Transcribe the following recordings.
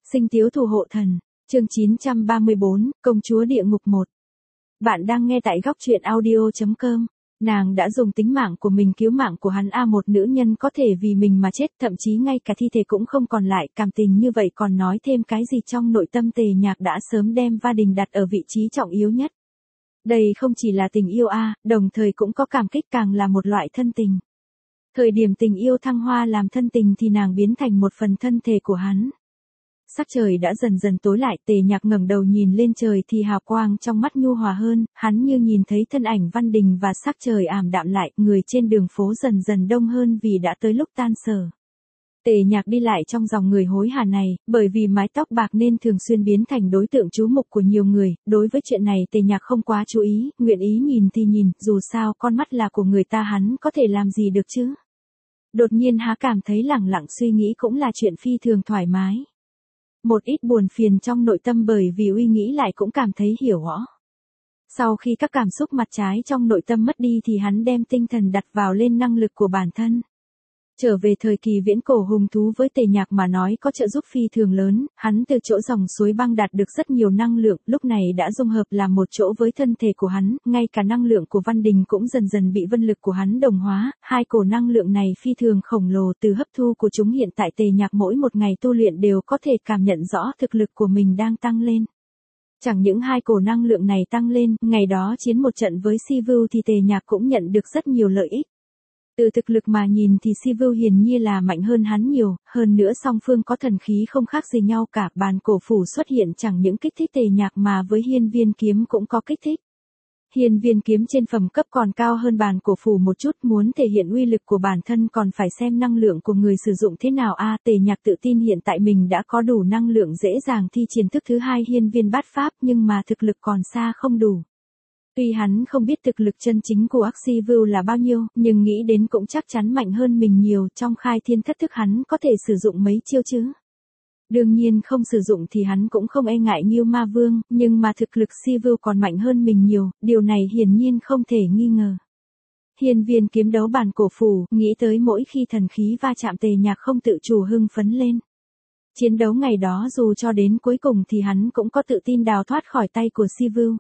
Sinh tiếu thủ hộ thần, chương 934, công chúa địa ngục 1. Bạn đang nghe tại góc truyện audio.com. Nàng đã dùng tính mạng của mình cứu mạng của hắn. Một nữ nhân có thể vì mình mà chết, thậm chí ngay cả thi thể cũng không còn lại. Cảm tình như vậy còn nói thêm cái gì? Trong nội tâm Tề Nhạc đã sớm đem Va Đình đặt ở vị trí trọng yếu nhất. Đây không chỉ là tình yêu đồng thời cũng có cảm kích, càng là một loại thân tình. Thời điểm tình yêu thăng hoa làm thân tình thì nàng biến thành một phần thân thể của hắn. Sắc trời đã dần dần tối lại, Tề Nhạc ngẩng đầu nhìn lên trời thì hào quang trong mắt nhu hòa hơn, hắn như nhìn thấy thân ảnh Văn Đình và sắc trời ảm đạm lại, người trên đường phố dần dần đông hơn vì đã tới lúc tan sở. Tề Nhạc đi lại trong dòng người hối hả này, bởi vì mái tóc bạc nên thường xuyên biến thành đối tượng chú mục của nhiều người, đối với chuyện này Tề Nhạc không quá chú ý, nguyện ý nhìn thì nhìn, dù sao con mắt là của người ta, hắn có thể làm gì được chứ. Đột nhiên hắn cảm thấy lẳng lặng suy nghĩ cũng là chuyện phi thường thoải mái. Một ít buồn phiền trong nội tâm bởi vì uy nghĩ lại cũng cảm thấy hiểu rõ. Sau khi các cảm xúc mặt trái trong nội tâm mất đi thì hắn đem tinh thần đặt vào lên năng lực của bản thân. Trở về thời kỳ viễn cổ, hùng thú với Tề Nhạc mà nói có trợ giúp phi thường lớn, hắn từ chỗ dòng suối băng đạt được rất nhiều năng lượng, lúc này đã dung hợp làm một chỗ với thân thể của hắn, ngay cả năng lượng của Văn Đình cũng dần dần bị vân lực của hắn đồng hóa, hai cổ năng lượng này phi thường khổng lồ, từ hấp thu của chúng hiện tại Tề Nhạc mỗi một ngày tu luyện đều có thể cảm nhận rõ thực lực của mình đang tăng lên. Chẳng những hai cổ năng lượng này tăng lên, ngày đó chiến một trận với Sivu thì Tề Nhạc cũng nhận được rất nhiều lợi ích. Từ thực lực mà nhìn thì Sivu hiển nhiên là mạnh hơn hắn nhiều, hơn nữa song phương có thần khí không khác gì nhau cả. Bàn cổ phủ xuất hiện chẳng những kích thích Tề Nhạc mà với hiên viên kiếm cũng có kích thích. Hiên viên kiếm trên phẩm cấp còn cao hơn bàn cổ phủ một chút, muốn thể hiện uy lực của bản thân còn phải xem năng lượng của người sử dụng thế nào. Tề Nhạc tự tin hiện tại mình đã có đủ năng lượng dễ dàng thi triển thức thứ hai hiên viên bát pháp, nhưng mà thực lực còn xa không đủ. Tuy hắn không biết thực lực chân chính của Sivu là bao nhiêu, nhưng nghĩ đến cũng chắc chắn mạnh hơn mình nhiều. Trong khai thiên thất thức hắn có thể sử dụng mấy chiêu chứ? Đương nhiên không sử dụng thì hắn cũng không e ngại Ngưu Ma Vương, nhưng mà thực lực Sivu còn mạnh hơn mình nhiều, điều này hiển nhiên không thể nghi ngờ. Hiên viên kiếm đấu bàn cổ phủ, nghĩ tới mỗi khi thần khí va chạm Tề Nhạc không tự chủ hưng phấn lên. Chiến đấu ngày đó dù cho đến cuối cùng thì hắn cũng có tự tin đào thoát khỏi tay của Sivu.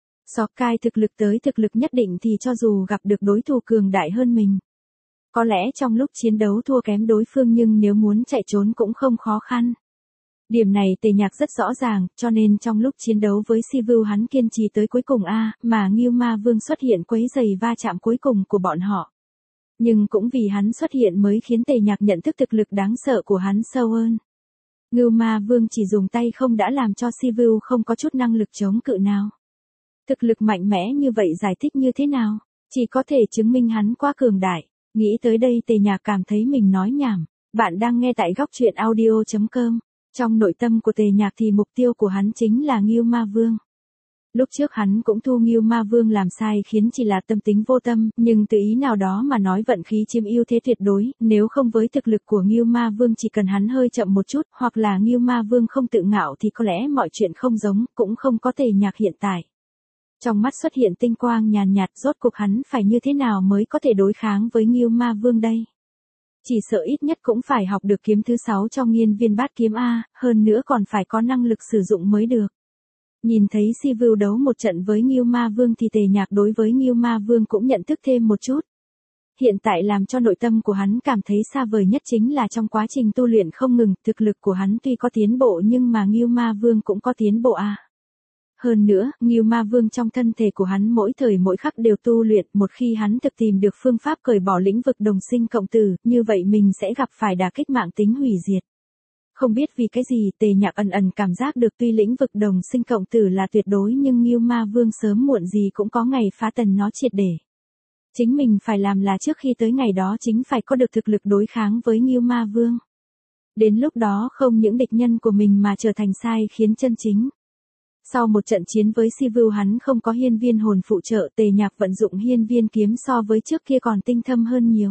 Sokkai thực lực tới thực lực nhất định thì cho dù gặp được đối thủ cường đại hơn mình, có lẽ trong lúc chiến đấu thua kém đối phương, nhưng nếu muốn chạy trốn cũng không khó khăn. Điểm này Tề Nhạc rất rõ ràng, cho nên trong lúc chiến đấu với Sivu hắn kiên trì tới cuối cùng mà Ngưu Ma Vương xuất hiện quấy rầy va chạm cuối cùng của bọn họ. Nhưng cũng vì hắn xuất hiện mới khiến Tề Nhạc nhận thức thực lực đáng sợ của hắn sâu hơn. Ngưu Ma Vương chỉ dùng tay không đã làm cho Sivu không có chút năng lực chống cự nào. Thực lực mạnh mẽ như vậy giải thích như thế nào? Chỉ có thể chứng minh hắn quá cường đại. Nghĩ tới đây Tề Nhạc cảm thấy mình nói nhảm. Bạn đang nghe tại góc truyện audio.com. Trong nội tâm của Tề Nhạc thì mục tiêu của hắn chính là Ngưu Ma Vương. Lúc trước hắn cũng thu Ngưu Ma Vương làm sai khiến chỉ là tâm tính vô tâm, nhưng từ ý nào đó mà nói vận khí chiếm ưu thế tuyệt đối, nếu không với thực lực của Ngưu Ma Vương chỉ cần hắn hơi chậm một chút, hoặc là Ngưu Ma Vương không tự ngạo thì có lẽ mọi chuyện không giống, cũng không có Tề Nhạc hiện tại. Trong mắt xuất hiện tinh quang nhàn nhạt, rốt cuộc hắn phải như thế nào mới có thể đối kháng với Ngưu Ma Vương đây? Chỉ sợ ít nhất cũng phải học được kiếm thứ 6 trong Hiên viên bát kiếm hơn nữa còn phải có năng lực sử dụng mới được. Nhìn thấy Sivu đấu một trận với Ngưu Ma Vương thì Tề Nhạc đối với Ngưu Ma Vương cũng nhận thức thêm một chút. Hiện tại làm cho nội tâm của hắn cảm thấy xa vời nhất chính là trong quá trình tu luyện không ngừng, thực lực của hắn tuy có tiến bộ nhưng mà Ngưu Ma Vương cũng có tiến bộ Hơn nữa, Ngưu Ma Vương trong thân thể của hắn mỗi thời mỗi khắc đều tu luyện, một khi hắn thực tìm được phương pháp cởi bỏ lĩnh vực đồng sinh cộng tử, như vậy mình sẽ gặp phải đả kích mạng tính hủy diệt. Không biết vì cái gì Tề Nhạc ẩn ẩn cảm giác được tuy lĩnh vực đồng sinh cộng tử là tuyệt đối nhưng Ngưu Ma Vương sớm muộn gì cũng có ngày phá tần nó triệt để. Chính mình phải làm là trước khi tới ngày đó chính phải có được thực lực đối kháng với Ngưu Ma Vương. Đến lúc đó không những địch nhân của mình mà trở thành sai khiến chân chính. Sau một trận chiến với Sivu hắn không có hiên viên hồn phụ trợ, Tề Nhạc vận dụng hiên viên kiếm so với trước kia còn tinh thâm hơn nhiều.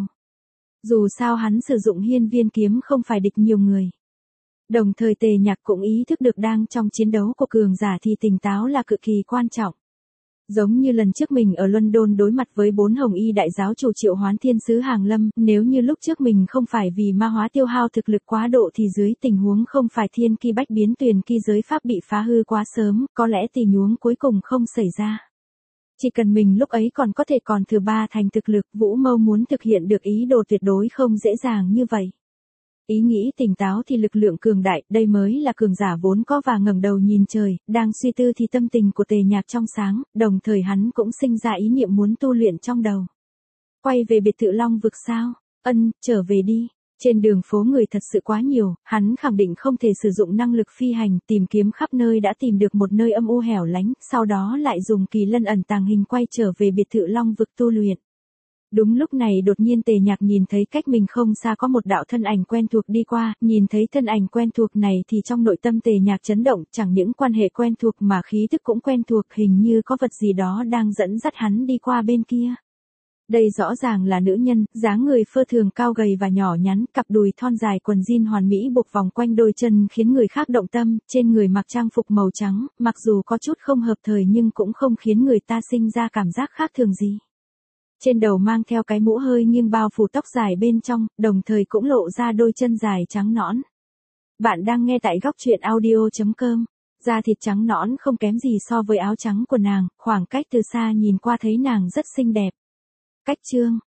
Dù sao hắn sử dụng hiên viên kiếm không phải địch nhiều người. Đồng thời Tề Nhạc cũng ý thức được đang trong chiến đấu của cường giả thì tỉnh táo là cực kỳ quan trọng. Giống như lần trước mình ở London đối mặt với 4 hồng y đại giáo chủ Triệu Hoán Thiên sứ Hàng Lâm, nếu như lúc trước mình không phải vì ma hóa tiêu hao thực lực quá độ thì dưới tình huống không phải thiên ki bách biến tuyền ki giới pháp bị phá hư quá sớm, có lẽ tình huống cuối cùng không xảy ra. Chỉ cần mình lúc ấy còn có thể còn thừa 3 thành thực lực, Vũ Mâu muốn thực hiện được ý đồ tuyệt đối không dễ dàng như vậy. Ý nghĩ tỉnh táo thì lực lượng cường đại, đây mới là cường giả vốn có. Và ngẩng đầu nhìn trời, đang suy tư thì tâm tình của Tề Nhạc trong sáng, đồng thời hắn cũng sinh ra ý niệm muốn tu luyện trong đầu. Quay về biệt thự Long Vực sao? Trở về đi. Trên đường phố người thật sự quá nhiều, hắn khẳng định không thể sử dụng năng lực phi hành, tìm kiếm khắp nơi đã tìm được một nơi âm u hẻo lánh, sau đó lại dùng kỳ lân ẩn tàng hình quay trở về biệt thự Long Vực tu luyện. Đúng lúc này đột nhiên Tề Nhạc nhìn thấy cách mình không xa có một đạo thân ảnh quen thuộc đi qua, nhìn thấy thân ảnh quen thuộc này thì trong nội tâm Tề Nhạc chấn động, chẳng những quan hệ quen thuộc mà khí thức cũng quen thuộc, hình như có vật gì đó đang dẫn dắt hắn đi qua bên kia. Đây rõ ràng là nữ nhân, dáng người phơ thường cao gầy và nhỏ nhắn, cặp đùi thon dài quần jean hoàn mỹ buộc vòng quanh đôi chân khiến người khác động tâm, trên người mặc trang phục màu trắng, mặc dù có chút không hợp thời nhưng cũng không khiến người ta sinh ra cảm giác khác thường gì. Trên đầu mang theo cái mũ hơi nghiêng bao phủ tóc dài bên trong, đồng thời cũng lộ ra đôi chân dài trắng nõn. Bạn đang nghe tại góc truyện audio.com. Da thịt trắng nõn không kém gì so với áo trắng của nàng, khoảng cách từ xa nhìn qua thấy nàng rất xinh đẹp. Cách chương